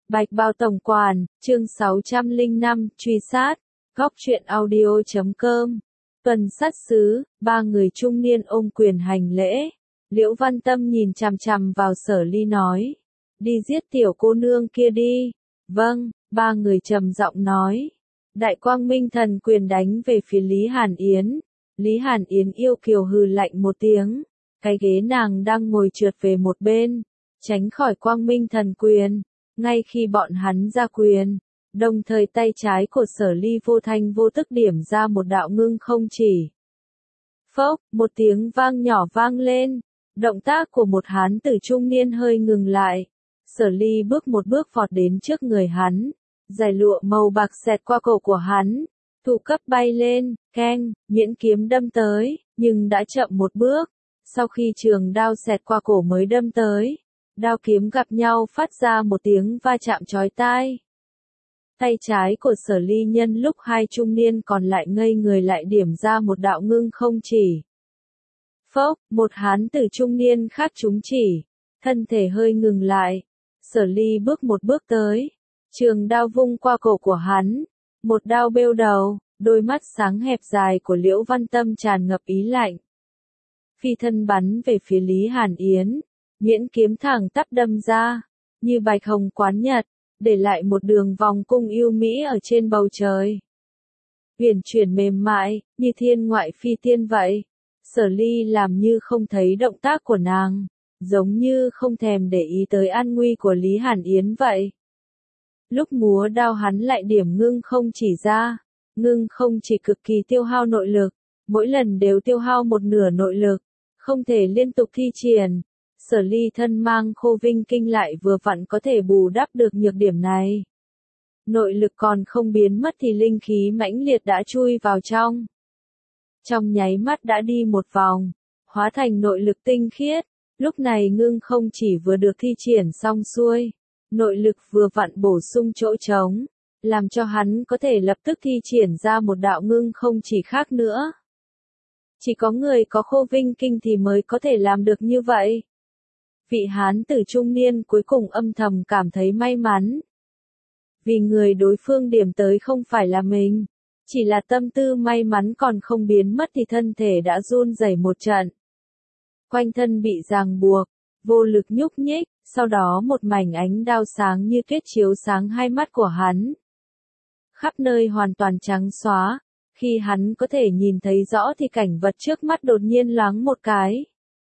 Bạch Bao Tổng Quản, chương 605, truy sát, góc truyện audio.com. Tuần sát sứ, ba người trung niên ôm quyền hành lễ. Liễu Văn Tâm nhìn chằm chằm vào Sở Ly nói. Đi giết tiểu cô nương kia đi. Vâng, ba người trầm giọng nói. Đại Quang Minh Thần quyền đánh về phía Lý Hàn Yến. Lý Hàn Yến yêu kiều hừ lạnh một tiếng. Cái ghế nàng đang ngồi trượt về một bên, tránh khỏi Quang Minh Thần quyền. Ngay khi bọn hắn ra quyền, đồng thời tay trái của Sở Ly vô thanh vô tức điểm ra một đạo ngưng không chỉ. Phốc, một tiếng vang nhỏ vang lên, động tác của một hán tử trung niên hơi ngừng lại. Sở Ly bước một bước vọt đến trước người hắn, dải lụa màu bạc xẹt qua cổ của hắn, thủ cấp bay lên, keng, miễn kiếm đâm tới, nhưng đã chậm một bước. Sau khi trường đao xẹt qua cổ mới đâm tới, đao kiếm gặp nhau phát ra một tiếng va chạm chói tai. Tay trái của Sở Ly nhân lúc hai trung niên còn lại ngây người lại điểm ra một đạo ngưng không chỉ. Phốc, một hán tử trung niên khác trúng chỉ, thân thể hơi ngừng lại. Sở Ly bước một bước tới, trường đao vung qua cổ của hắn, một đao bêu đầu, đôi mắt sáng hẹp dài của Liễu Văn Tâm tràn ngập ý lạnh. Phi thân bắn về phía Lý Hàn Yến, miễn kiếm thẳng tắp đâm ra, như bạch hồng quán nhật, để lại một đường vòng cung yêu mỹ ở trên bầu trời. Huyền chuyển mềm mại, như thiên ngoại phi tiên vậy. Sở Ly làm như không thấy động tác của nàng, giống như không thèm để ý tới an nguy của Lý Hàn Yến vậy. Lúc múa đao hắn lại điểm ngưng không chỉ ra, ngưng không chỉ cực kỳ tiêu hao nội lực, mỗi lần đều tiêu hao một nửa nội lực, không thể liên tục thi triển. Sở Ly thân mang Khô Vinh Kinh lại vừa vặn có thể bù đắp được nhược điểm này. Nội lực còn không biến mất thì linh khí mãnh liệt đã chui vào trong. Trong nháy mắt đã đi một vòng, hóa thành nội lực tinh khiết, lúc này ngưng không chỉ vừa được thi triển xong xuôi, nội lực vừa vặn bổ sung chỗ trống, làm cho hắn có thể lập tức thi triển ra một đạo ngưng không chỉ khác nữa. Chỉ có người có Khô Vinh Kinh thì mới có thể làm được như vậy. Vị hán tử trung niên cuối cùng âm thầm cảm thấy may mắn. Vì người đối phương điểm tới không phải là mình, chỉ là tâm tư may mắn còn không biến mất thì thân thể đã run rẩy một trận. Quanh thân bị ràng buộc, vô lực nhúc nhích, sau đó một mảnh ánh đao sáng như kết chiếu sáng hai mắt của hắn. Khắp nơi hoàn toàn trắng xóa, khi hắn có thể nhìn thấy rõ thì cảnh vật trước mắt đột nhiên loáng một cái.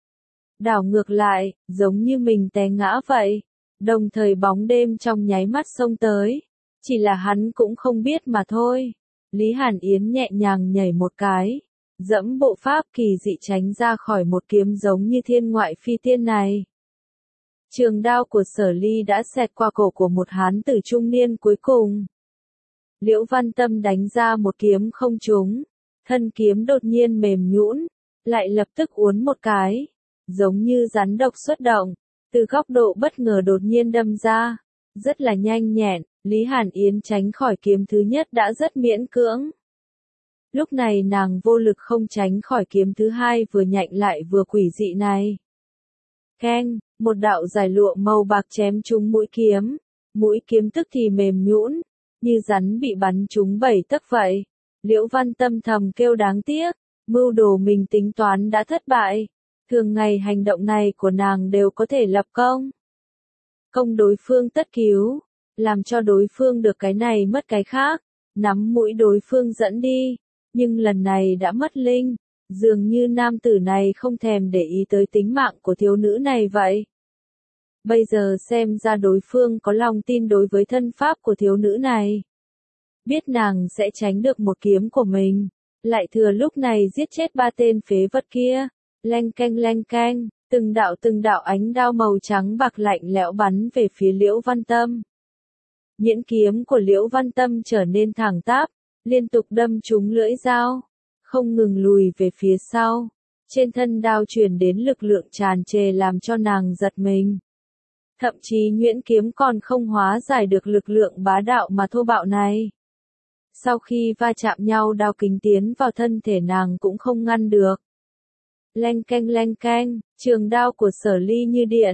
Đảo ngược lại, giống như mình té ngã vậy, đồng thời bóng đêm trong nháy mắt xông tới, chỉ là hắn cũng không biết mà thôi. Lý Hàn Yến nhẹ nhàng nhảy một cái, dẫm bộ pháp kỳ dị tránh ra khỏi một kiếm giống như thiên ngoại phi tiên này. Trường đao của Sở Ly đã xẹt qua cổ của một hán tử trung niên cuối cùng. Liễu Văn Tâm đánh ra một kiếm không trúng, thân kiếm đột nhiên mềm nhũn, lại lập tức uốn một cái, giống như rắn độc xuất động, từ góc độ bất ngờ đột nhiên đâm ra, rất là nhanh nhẹn. Lý Hàn Yến tránh khỏi kiếm thứ nhất đã rất miễn cưỡng. Lúc này nàng vô lực không tránh khỏi kiếm thứ hai vừa nhạnh lại vừa quỷ dị này. Keng, một đạo giải lụa màu bạc chém trúng mũi kiếm tức thì mềm nhũn, như rắn bị bắn trúng 7 tấc vậy. Liễu Văn Tâm thầm kêu đáng tiếc, mưu đồ mình tính toán đã thất bại. Thường ngày hành động này của nàng đều có thể lập công. Công đối phương tất cứu, làm cho đối phương được cái này mất cái khác, nắm mũi đối phương dẫn đi, nhưng lần này đã mất linh, dường như nam tử này không thèm để ý tới tính mạng của thiếu nữ này vậy. Bây giờ xem ra đối phương có lòng tin đối với thân pháp của thiếu nữ này. Biết nàng sẽ tránh được một kiếm của mình, lại thừa lúc này giết chết ba tên phế vật kia, leng keng, từng đạo ánh đao màu trắng bạc lạnh lẽo bắn về phía Liễu Văn Tâm. Nhẫn kiếm của Liễu Văn Tâm trở nên thẳng tắp, liên tục đâm trúng lưỡi dao, không ngừng lùi về phía sau. Trên thân đao truyền đến lực lượng tràn trề làm cho nàng giật mình. Thậm chí nhuyễn kiếm còn không hóa giải được lực lượng bá đạo mà thô bạo này. Sau khi va chạm nhau đao kính tiến vào thân thể nàng cũng không ngăn được. Leng keng, trường đao của Sở Ly như điện,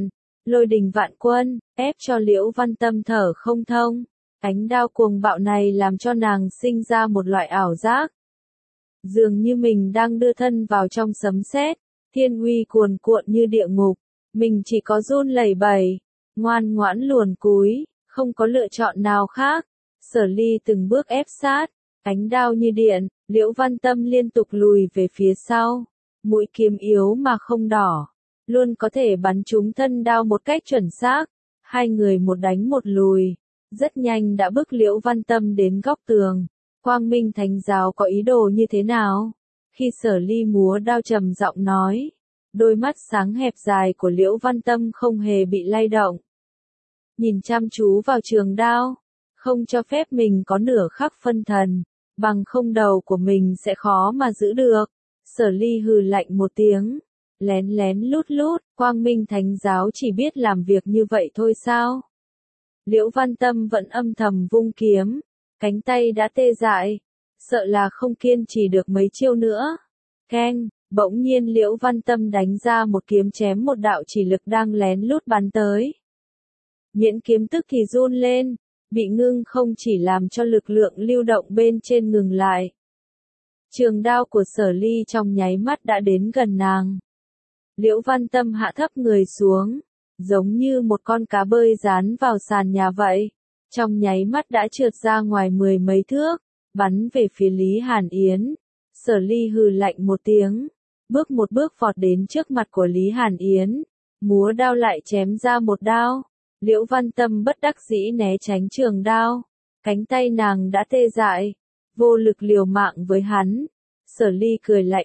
lôi đình vạn quân, ép cho Liễu Văn Tâm thở không thông. Ánh đao cuồng bạo này làm cho nàng sinh ra một loại ảo giác. Dường như mình đang đưa thân vào trong sấm sét, thiên uy cuồn cuộn như địa ngục. Mình chỉ có run lẩy bẩy, ngoan ngoãn luồn cúi, không có lựa chọn nào khác. Sở Ly từng bước ép sát, ánh đao như điện, Liễu Văn Tâm liên tục lùi về phía sau. Mũi kiếm yếu mà không đỏ, luôn có thể bắn trúng thân đao một cách chuẩn xác. Hai người một đánh một lùi, rất nhanh đã bức Liễu Văn Tâm đến góc tường. Quang Minh Thánh Giáo có ý đồ như thế nào? Khi Sở Ly múa đao trầm giọng nói, đôi mắt sáng hẹp dài của Liễu Văn Tâm không hề bị lay động. Nhìn chăm chú vào trường đao, không cho phép mình có nửa khắc phân thần, bằng không đầu của mình sẽ khó mà giữ được. Sở Ly hừ lạnh một tiếng, lén lén lút lút, Quang Minh Thánh Giáo chỉ biết làm việc như vậy thôi sao? Liễu Văn Tâm vẫn âm thầm vung kiếm, cánh tay đã tê dại, sợ là không kiên trì được mấy chiêu nữa. Keng, bỗng nhiên Liễu Văn Tâm đánh ra một kiếm chém một đạo chỉ lực đang lén lút bắn tới. Nhuyễn kiếm tức thì run lên, bị ngưng không chỉ làm cho lực lượng lưu động bên trên ngừng lại. Trường đao của Sở Ly trong nháy mắt đã đến gần nàng. Liễu Văn Tâm hạ thấp người xuống, giống như một con cá bơi dán vào sàn nhà vậy. Trong nháy mắt đã trượt ra ngoài 10 mấy thước, bắn về phía Lý Hàn Yến. Sở Ly hừ lạnh một tiếng, bước một bước vọt đến trước mặt của Lý Hàn Yến, múa đao lại chém ra một đao. Liễu Văn Tâm bất đắc dĩ né tránh trường đao, cánh tay nàng đã tê dại, vô lực liều mạng với hắn. Sở Ly cười lạnh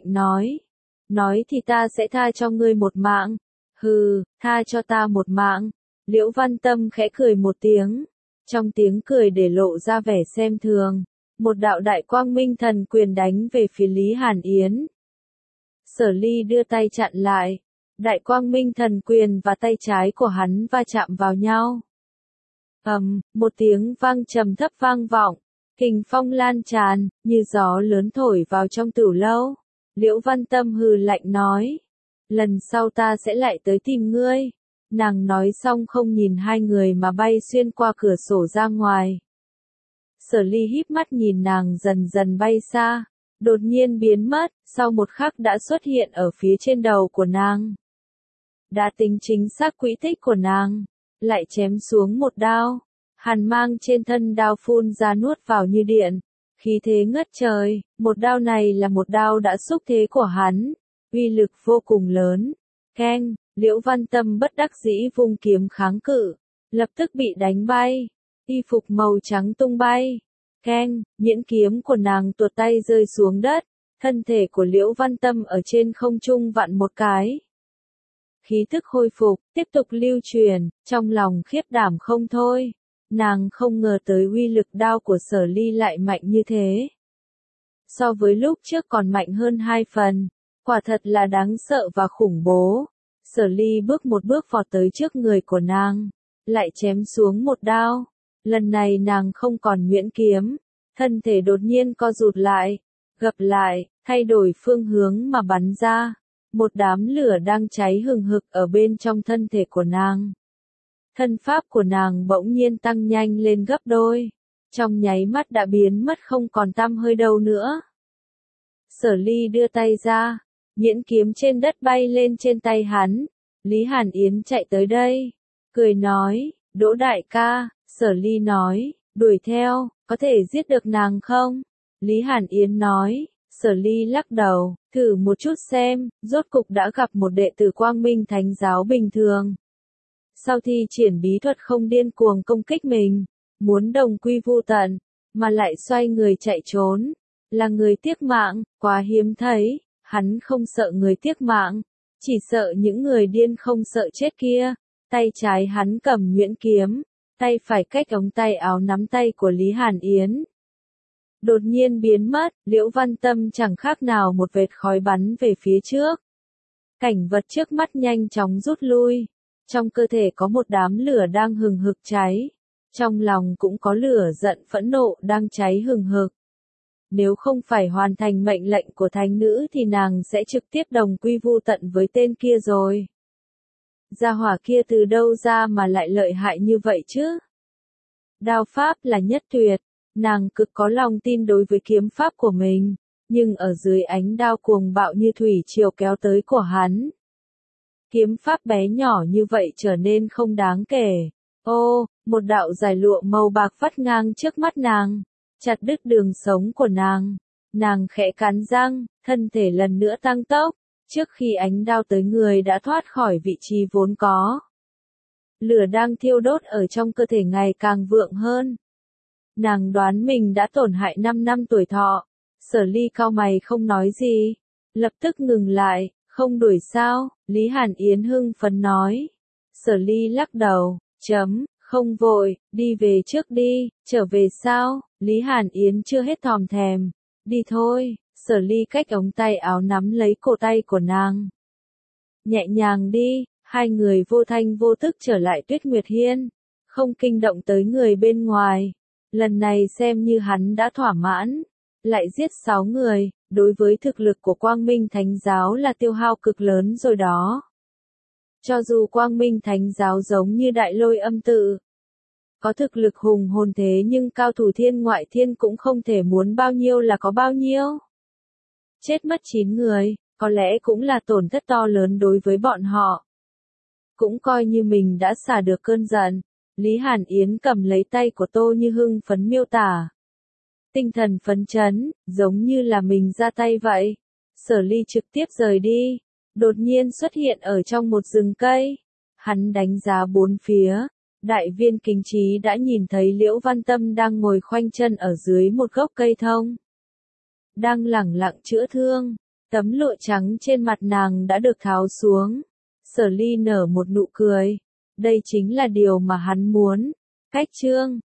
nói thì ta sẽ tha cho ngươi một mạng. Hừ, tha cho ta một mạng. Liễu Văn Tâm khẽ cười một tiếng, trong tiếng cười để lộ ra vẻ xem thường. Một đạo đại quang minh thần quyền đánh về phía Lý Hàn Yến. Sở Ly đưa tay chặn lại, đại quang minh thần quyền và tay trái của hắn va chạm vào nhau. Một tiếng vang trầm thấp vang vọng, kình phong lan tràn, như gió lớn thổi vào trong tửu lâu. Liễu Văn Tâm hừ lạnh nói, lần sau ta sẽ lại tới tìm ngươi. Nàng nói xong không nhìn hai người mà bay xuyên qua cửa sổ ra ngoài. Sở Ly híp mắt nhìn nàng dần dần bay xa, đột nhiên biến mất, sau một khắc đã xuất hiện ở phía trên đầu của nàng. Đã tính chính xác quỹ tích của nàng, lại chém xuống một đao, hàn mang trên thân đao phun ra nuốt vào như điện, khí thế ngất trời. Một đao này là một đao đã xúc thế của hắn, uy lực vô cùng lớn. Keng, Liễu Văn Tâm bất đắc dĩ vung kiếm kháng cự, lập tức bị đánh bay, y phục màu trắng tung bay. Keng, nhuyễn kiếm của nàng tuột tay rơi xuống đất, thân thể của Liễu Văn Tâm ở trên không trung vặn một cái. Khí thức khôi phục, tiếp tục lưu truyền, trong lòng khiếp đảm không thôi. Nàng không ngờ tới uy lực đao của Sở Ly lại mạnh như thế. So với lúc trước còn mạnh hơn 2 phần, quả thật là đáng sợ và khủng bố. Sở Ly bước một bước vọt tới trước người của nàng, lại chém xuống một đao. Lần này nàng không còn nhuyễn kiếm, thân thể đột nhiên co rụt lại, gập lại, thay đổi phương hướng mà bắn ra. Một đám lửa đang cháy hừng hực ở bên trong thân thể của nàng. Thân pháp của nàng bỗng nhiên tăng nhanh lên gấp đôi, trong nháy mắt đã biến mất không còn tăm hơi đâu nữa. Sở Ly đưa tay ra, nhuyễn kiếm trên đất bay lên trên tay hắn. Lý Hàn Yến chạy tới đây, cười nói, Đỗ đại ca. Sở Ly nói, đuổi theo, có thể giết được nàng không? Lý Hàn Yến nói. Sở Ly lắc đầu, thử một chút xem, rốt cục đã gặp một đệ tử Quang Minh Thánh Giáo bình thường. Sau thi triển bí thuật không điên cuồng công kích mình, muốn đồng quy vu tận, mà lại xoay người chạy trốn, là người tiếc mạng, quá hiếm thấy. Hắn không sợ người tiếc mạng, chỉ sợ những người điên không sợ chết kia. Tay trái hắn cầm nhuyễn kiếm, tay phải cách ống tay áo nắm tay của Lý Hàn Yến. Đột nhiên biến mất, Liễu Văn Tâm chẳng khác nào một vệt khói bắn về phía trước. Cảnh vật trước mắt nhanh chóng rút lui. Trong cơ thể có một đám lửa đang hừng hực cháy. Trong lòng cũng có lửa giận phẫn nộ đang cháy hừng hực. Nếu không phải hoàn thành mệnh lệnh của thánh nữ thì nàng sẽ trực tiếp đồng quy vu tận với tên kia rồi. Gia hỏa kia từ đâu ra mà lại lợi hại như vậy chứ? Đao pháp là nhất tuyệt, nàng cực có lòng tin đối với kiếm pháp của mình, nhưng ở dưới ánh đao cuồng bạo như thủy triều kéo tới của hắn, kiếm pháp bé nhỏ như vậy trở nên không đáng kể. Ô, một đạo dài lụa màu bạc vắt ngang trước mắt nàng, chặt đứt đường sống của nàng. Nàng khẽ cắn răng, thân thể lần nữa tăng tốc, trước khi ánh đao tới người đã thoát khỏi vị trí vốn có. Lửa đang thiêu đốt ở trong cơ thể ngày càng vượng hơn. Nàng đoán mình đã tổn hại 5 năm tuổi thọ. Sở Ly cau mày không nói gì, lập tức ngừng lại, không đuổi sao? Lý Hàn Yến hưng phấn nói. Sở Ly lắc đầu, không vội, đi về trước đi, trở về sao? Lý Hàn Yến chưa hết thòm thèm, đi thôi. Sở Ly cách ống tay áo nắm lấy cổ tay của nàng. Nhẹ nhàng đi, hai người vô thanh vô tức trở lại Tuyết Nguyệt Hiên, không kinh động tới người bên ngoài. Lần này xem như hắn đã thỏa mãn, lại giết 6 người, đối với thực lực của Quang Minh Thánh Giáo là tiêu hao cực lớn rồi đó. Cho dù Quang Minh Thánh Giáo giống như Đại Lôi Âm Tự, có thực lực hùng hồn thế nhưng cao thủ thiên ngoại thiên cũng không thể muốn bao nhiêu là có bao nhiêu. Chết mất 9 người, có lẽ cũng là tổn thất to lớn đối với bọn họ. Cũng coi như mình đã xả được cơn giận. Lý Hàn Yến cầm lấy tay của Tô Như hưng phấn miêu tả. Tinh thần phấn chấn, giống như là mình ra tay vậy. Sở Ly trực tiếp rời đi, đột nhiên xuất hiện ở trong một rừng cây. Hắn đánh giá bốn phía, đại viên Kính Trí đã nhìn thấy Liễu Văn Tâm đang ngồi khoanh chân ở dưới một gốc cây thông. Đang lẳng lặng chữa thương, tấm lụa trắng trên mặt nàng đã được tháo xuống. Sở Ly nở một nụ cười, đây chính là điều mà hắn muốn. Cách chương